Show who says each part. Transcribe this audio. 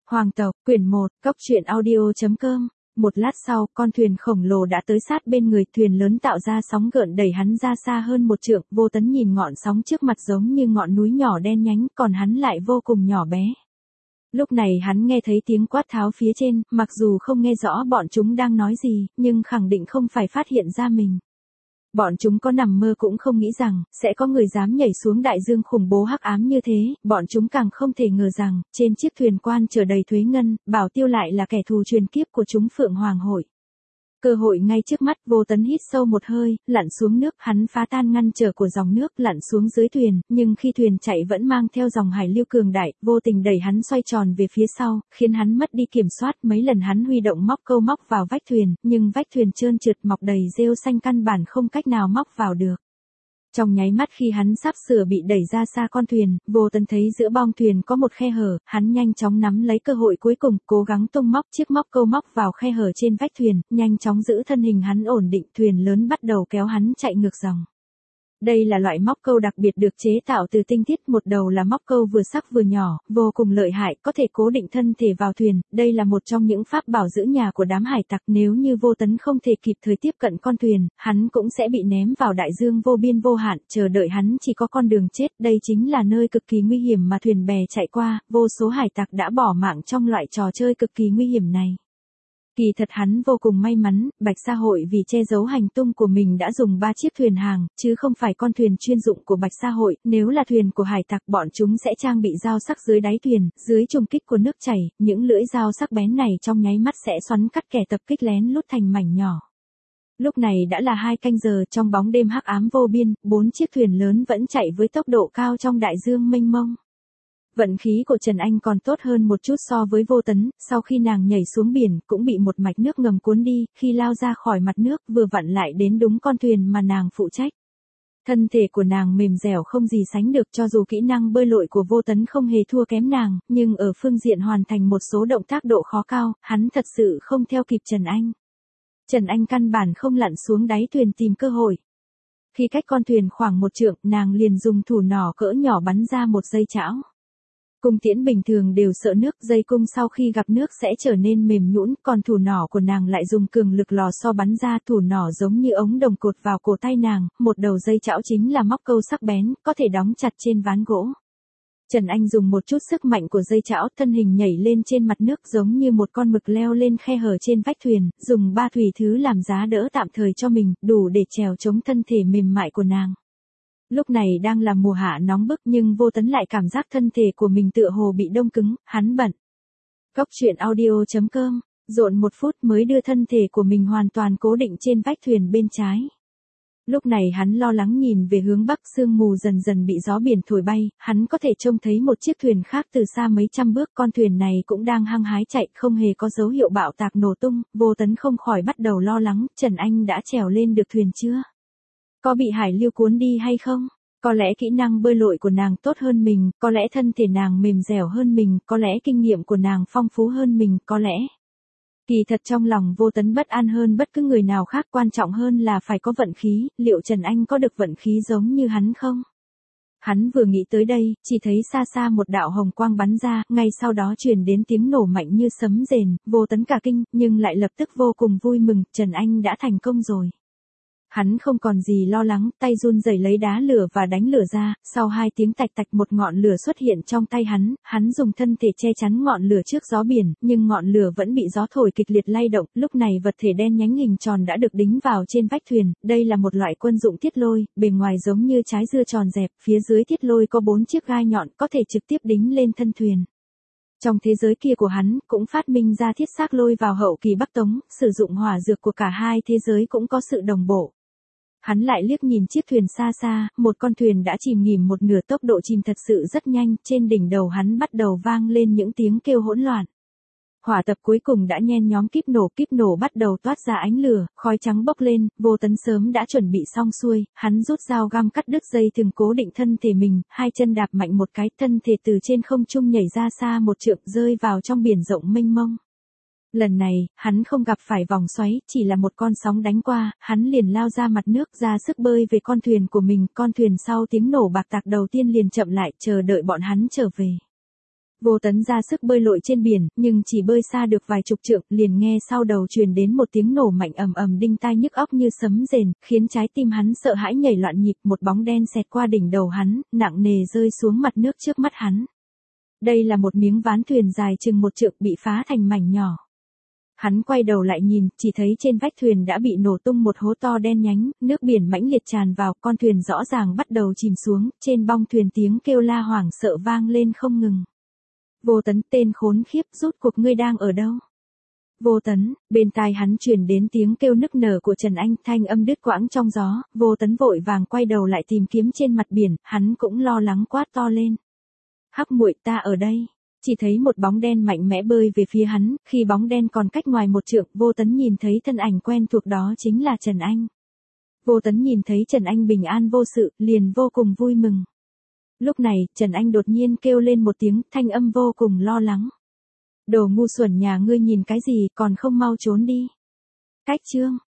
Speaker 1: Hoàng tộc, quyển 1, cốc truyện audio.com. Một lát sau, con thuyền khổng lồ đã tới sát bên người, thuyền lớn tạo ra sóng gợn đẩy hắn ra xa hơn một trượng. Vô Tấn nhìn ngọn sóng trước mặt giống như ngọn núi nhỏ đen nhánh, còn hắn lại vô cùng nhỏ bé. Lúc này hắn nghe thấy tiếng quát tháo phía trên, mặc dù không nghe rõ bọn chúng đang nói gì, nhưng khẳng định không phải phát hiện ra mình. Bọn chúng có nằm mơ cũng không nghĩ rằng, sẽ có người dám nhảy xuống đại dương khủng bố hắc ám như thế, bọn chúng càng không thể ngờ rằng, trên chiếc thuyền quan chở đầy thuế ngân, Bảo Tiêu lại là kẻ thù truyền kiếp của chúng Phượng Hoàng hội. Cơ hội ngay trước mắt, Vô Tấn hít sâu một hơi, lặn xuống nước, hắn phá tan ngăn trở của dòng nước, lặn xuống dưới thuyền, nhưng khi thuyền chạy vẫn mang theo dòng hải lưu cường đại, vô tình đẩy hắn xoay tròn về phía sau, khiến hắn mất đi kiểm soát. Mấy lần hắn huy động móc câu móc vào vách thuyền, nhưng vách thuyền trơn trượt mọc đầy rêu xanh, căn bản không cách nào móc vào được. Trong nháy mắt khi hắn sắp sửa bị đẩy ra xa con thuyền, Vô Tấn thấy giữa bong thuyền có một khe hở, hắn nhanh chóng nắm lấy cơ hội cuối cùng, cố gắng tung móc chiếc móc câu móc vào khe hở trên vách thuyền, nhanh chóng giữ thân hình hắn ổn định, thuyền lớn bắt đầu kéo hắn chạy ngược dòng. Đây là loại móc câu đặc biệt được chế tạo từ tinh thiết, một đầu là móc câu vừa sắc vừa nhỏ, vô cùng lợi hại, có thể cố định thân thể vào thuyền, đây là một trong những pháp bảo giữ nhà của đám hải tặc. Nếu như Vô Tấn không thể kịp thời tiếp cận con thuyền, hắn cũng sẽ bị ném vào đại dương vô biên vô hạn, chờ đợi hắn chỉ có con đường chết. Đây chính là nơi cực kỳ nguy hiểm mà thuyền bè chạy qua, vô số hải tặc đã bỏ mạng trong loại trò chơi cực kỳ nguy hiểm này. Kỳ thật hắn vô cùng may mắn, Bạch Sa Hội vì che giấu hành tung của mình đã dùng 3 chiếc thuyền hàng, chứ không phải con thuyền chuyên dụng của Bạch Sa Hội. Nếu là thuyền của hải tặc, bọn chúng sẽ trang bị dao sắc dưới đáy thuyền, dưới trùng kích của nước chảy, những lưỡi dao sắc bén này trong nháy mắt sẽ xoắn cắt kẻ tập kích lén lút thành mảnh nhỏ. Lúc này đã là 2 canh giờ, trong bóng đêm hắc ám vô biên, 4 chiếc thuyền lớn vẫn chạy với tốc độ cao trong đại dương mênh mông. Vận khí của Trần Anh còn tốt hơn một chút so với Vô Tấn, sau khi nàng nhảy xuống biển, cũng bị một mạch nước ngầm cuốn đi, khi lao ra khỏi mặt nước, vừa vặn lại đến đúng con thuyền mà nàng phụ trách. Thân thể của nàng mềm dẻo không gì sánh được, cho dù kỹ năng bơi lội của Vô Tấn không hề thua kém nàng, nhưng ở phương diện hoàn thành một số động tác độ khó cao, hắn thật sự không theo kịp Trần Anh. Trần Anh căn bản không lặn xuống đáy thuyền tìm cơ hội. Khi cách con thuyền khoảng 1 trượng, nàng liền dùng thủ nỏ cỡ nhỏ bắn ra một dây chảo. Cung tiễn bình thường đều sợ nước, dây cung sau khi gặp nước sẽ trở nên mềm nhũn, còn thủ nỏ của nàng lại dùng cường lực lò xo bắn ra, thủ nỏ giống như ống đồng cột vào cổ tay nàng, một đầu dây chảo chính là móc câu sắc bén, có thể đóng chặt trên ván gỗ. Trần Anh dùng một chút sức mạnh của dây chảo, thân hình nhảy lên trên mặt nước giống như một con mực leo lên khe hở trên vách thuyền, dùng 3 thủy thứ làm giá đỡ tạm thời cho mình, đủ để trèo chống thân thể mềm mại của nàng. Lúc này đang là mùa hạ nóng bức, nhưng Vô Tấn lại cảm giác thân thể của mình tựa hồ bị đông cứng, hắn bận. cốc truyện audio.com, dộn 1 phút mới đưa thân thể của mình hoàn toàn cố định trên vách thuyền bên trái. Lúc này hắn lo lắng nhìn về hướng bắc, sương mù dần dần bị gió biển thổi bay, hắn có thể trông thấy một chiếc thuyền khác từ xa mấy trăm bước, con thuyền này cũng đang hăng hái chạy, không hề có dấu hiệu bạo tạc nổ tung. Vô Tấn không khỏi bắt đầu lo lắng, Trần Anh đã trèo lên được thuyền chưa? Có bị hải lưu cuốn đi hay không? Có lẽ kỹ năng bơi lội của nàng tốt hơn mình, có lẽ thân thể nàng mềm dẻo hơn mình, có lẽ kinh nghiệm của nàng phong phú hơn mình, có lẽ. Kỳ thật trong lòng Vô Tấn bất an hơn bất cứ người nào khác, quan trọng hơn là phải có vận khí, liệu Trần Anh có được vận khí giống như hắn không? Hắn vừa nghĩ tới đây, chỉ thấy xa xa một đạo hồng quang bắn ra, ngay sau đó truyền đến tiếng nổ mạnh như sấm rền, Vô Tấn cả kinh, nhưng lại lập tức vô cùng vui mừng, Trần Anh đã thành công rồi. Hắn không còn gì lo lắng, tay run rẩy lấy đá lửa và đánh lửa ra, sau 2 tiếng tạch tạch một ngọn lửa xuất hiện trong tay hắn dùng thân thể che chắn ngọn lửa trước gió biển, nhưng ngọn lửa vẫn bị gió thổi kịch liệt lay động. Lúc này vật thể đen nhánh hình tròn đã được đính vào trên vách thuyền, đây là một loại quân dụng thiết lôi, bề ngoài giống như trái dưa tròn dẹp, phía dưới thiết lôi có 4 chiếc gai nhọn, có thể trực tiếp đính lên thân thuyền. Trong thế giới kia của hắn, cũng phát minh ra thiết xác lôi vào hậu kỳ Bắc Tống, sử dụng hỏa dược của cả hai thế giới cũng có sự đồng bộ. Hắn lại liếc nhìn chiếc thuyền xa xa, một con thuyền đã chìm nghỉm một nửa, tốc độ chìm thật sự rất nhanh, trên đỉnh đầu hắn bắt đầu vang lên những tiếng kêu hỗn loạn. Hỏa tập cuối cùng đã nhen nhóm, kíp nổ bắt đầu toát ra ánh lửa, khói trắng bốc lên. Vô Tấn sớm đã chuẩn bị xong xuôi, hắn rút dao găm cắt đứt dây thừng cố định thân thể mình, 2 chân đạp mạnh một cái, thân thể từ trên không trung nhảy ra xa 1 trượng, rơi vào trong biển rộng mênh mông. Lần này, hắn không gặp phải vòng xoáy, chỉ là một con sóng đánh qua, hắn liền lao ra mặt nước, ra sức bơi về con thuyền của mình. Con thuyền sau tiếng nổ bạc tạc đầu tiên liền chậm lại, chờ đợi bọn hắn trở về. Vô Tấn ra sức bơi lội trên biển, nhưng chỉ bơi xa được vài chục trượng, liền nghe sau đầu truyền đến một tiếng nổ mạnh ầm ầm đinh tai nhức óc như sấm rền, khiến trái tim hắn sợ hãi nhảy loạn nhịp, một bóng đen xẹt qua đỉnh đầu hắn, nặng nề rơi xuống mặt nước trước mắt hắn. Đây là một miếng ván thuyền dài chừng một trượng bị phá thành mảnh nhỏ. Hắn quay đầu lại nhìn, chỉ thấy trên vách thuyền đã bị nổ tung một hố to đen nhánh, nước biển mãnh liệt tràn vào, con thuyền rõ ràng bắt đầu chìm xuống, trên bong thuyền tiếng kêu la hoảng sợ vang lên không ngừng. Vô Tấn, tên khốn khiếp, rốt cuộc ngươi đang ở đâu? Vô Tấn, bên tai hắn truyền đến tiếng kêu nức nở của Trần Anh, thanh âm đứt quãng trong gió, Vô Tấn vội vàng quay đầu lại tìm kiếm trên mặt biển, hắn cũng lo lắng quát to lên. Hắc muội, ta ở đây. Chỉ thấy một bóng đen mạnh mẽ bơi về phía hắn, khi bóng đen còn cách ngoài một trượng, Vô Tấn nhìn thấy thân ảnh quen thuộc đó chính là Trần Anh. Vô Tấn nhìn thấy Trần Anh bình an vô sự, liền vô cùng vui mừng. Lúc này, Trần Anh đột nhiên kêu lên một tiếng, thanh âm vô cùng lo lắng. Đồ ngu xuẩn nhà ngươi nhìn cái gì, còn không mau trốn đi. Cách chương.